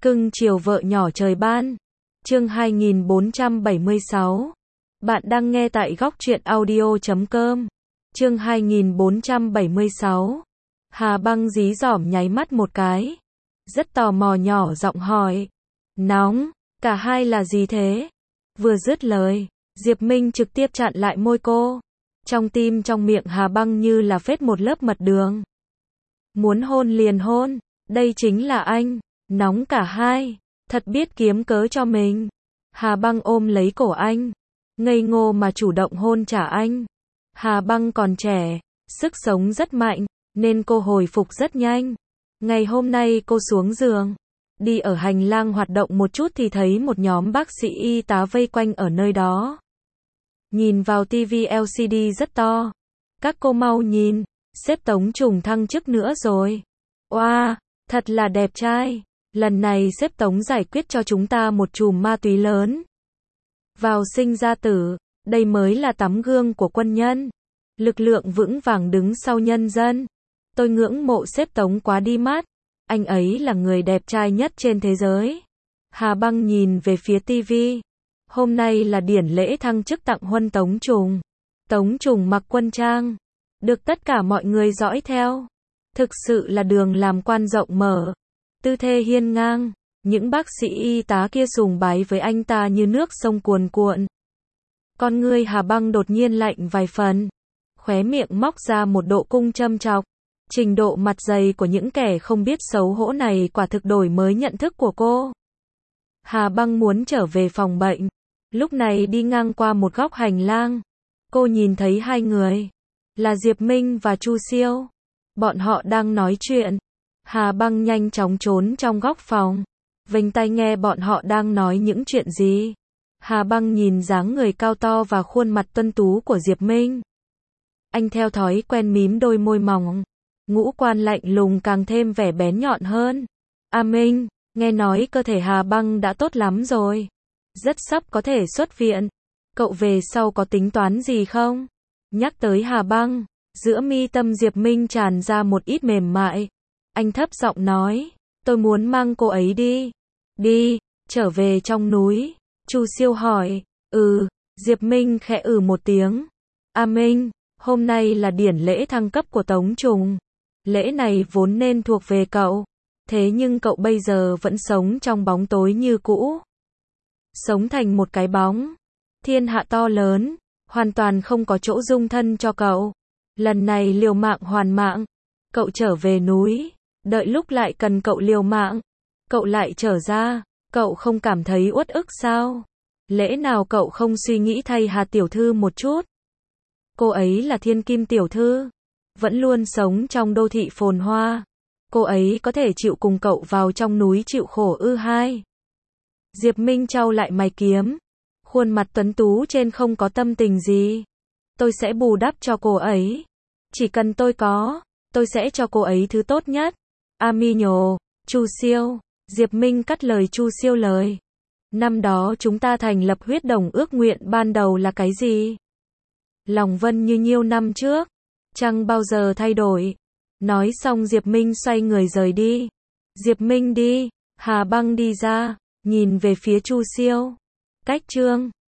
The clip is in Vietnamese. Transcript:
Cưng chiều vợ nhỏ trời ban. Chương 2476. Bạn đang nghe tại góc truyện audio.com. Chương 2476. Hà Băng dí dỏm nháy mắt một cái. Rất tò mò nhỏ giọng hỏi. Nóng, cả hai là gì thế? Vừa dứt lời, Diệp Minh trực tiếp chặn lại môi cô. Trong tim trong miệng Hà Băng như là phết một lớp mật đường. Muốn hôn liền hôn, đây chính là anh. Nóng cả hai, thật biết kiếm cớ cho mình. Hà Băng ôm lấy cổ anh, ngây ngô mà chủ động hôn trả anh. Hà Băng còn trẻ, sức sống rất mạnh, nên cô hồi phục rất nhanh. Ngày hôm nay cô xuống giường, đi ở hành lang hoạt động một chút thì thấy một nhóm bác sĩ y tá vây quanh ở nơi đó. Nhìn vào tivi LCD rất to. Các cô mau nhìn, sếp Tống Trùng thăng chức nữa rồi. Oa, thật là đẹp trai. Lần này sếp Tống giải quyết cho chúng ta một chùm ma túy lớn. Vào sinh ra tử, đây mới là tấm gương của quân nhân. Lực lượng vững vàng đứng sau nhân dân. Tôi ngưỡng mộ sếp Tống quá đi mất. Anh ấy là người đẹp trai nhất trên thế giới. Hà Băng nhìn về phía tivi. Hôm nay là điển lễ thăng chức tặng huân Tống Trùng. Tống Trùng mặc quân trang, được tất cả mọi người dõi theo. Thực sự là đường làm quan rộng mở. Tư thế hiên ngang, những bác sĩ y tá kia sùng bái với anh ta như nước sông cuồn cuộn. Con ngươi Hà Băng đột nhiên lạnh vài phần, khóe miệng móc ra một độ cung châm chọc. Trình độ mặt dày của những kẻ không biết xấu hổ này quả thực đổi mới nhận thức của cô. Hà Băng muốn trở về phòng bệnh, lúc này đi ngang qua một góc hành lang. Cô nhìn thấy hai người, là Diệp Minh và Chu Siêu. Bọn họ đang nói chuyện. Hà Băng nhanh chóng trốn trong góc phòng, vênh tai nghe bọn họ đang nói những chuyện gì. Hà Băng nhìn dáng người cao to và khuôn mặt tuấn tú của Diệp Minh. Anh theo thói quen mím đôi môi mỏng, ngũ quan lạnh lùng càng thêm vẻ bén nhọn hơn. A Minh, nghe nói cơ thể Hà Băng đã tốt lắm rồi, rất sắp có thể xuất viện. Cậu về sau có tính toán gì không? Nhắc tới Hà Băng, giữa mi tâm Diệp Minh tràn ra một ít mềm mại. Anh thấp giọng nói, tôi muốn mang cô ấy đi. Đi, trở về trong núi. Chu Siêu hỏi, Diệp Minh khẽ một tiếng. A Minh, hôm nay là điển lễ thăng cấp của Tống Trùng. Lễ này vốn nên thuộc về cậu. Thế nhưng cậu bây giờ vẫn sống trong bóng tối như cũ. Sống thành một cái bóng. Thiên hạ to lớn, hoàn toàn không có chỗ dung thân cho cậu. Lần này liều mạng hoàn mạng. Cậu trở về núi. Đợi lúc lại cần cậu liều mạng, cậu lại trở ra, cậu không cảm thấy uất ức sao? Lẽ nào cậu không suy nghĩ thay Hà tiểu thư một chút? Cô ấy là thiên kim tiểu thư, vẫn luôn sống trong đô thị phồn hoa. Cô ấy có thể chịu cùng cậu vào trong núi chịu khổ ư hai? Diệp Minh chau lại mày kiếm, khuôn mặt tuấn tú trên không có tâm tình gì. Tôi sẽ bù đắp cho cô ấy. Chỉ cần tôi sẽ cho cô ấy thứ tốt nhất. Ami nhồ, Chu Siêu. Diệp Minh cắt lời Chu Siêu lời. Năm đó chúng ta thành lập huyết đồng ước nguyện ban đầu là cái gì? Lòng Vân như nhiêu năm trước, chẳng bao giờ thay đổi. Nói xong Diệp Minh xoay người rời đi. Diệp Minh đi, Hà Băng đi ra, nhìn về phía Chu Siêu. Cách chương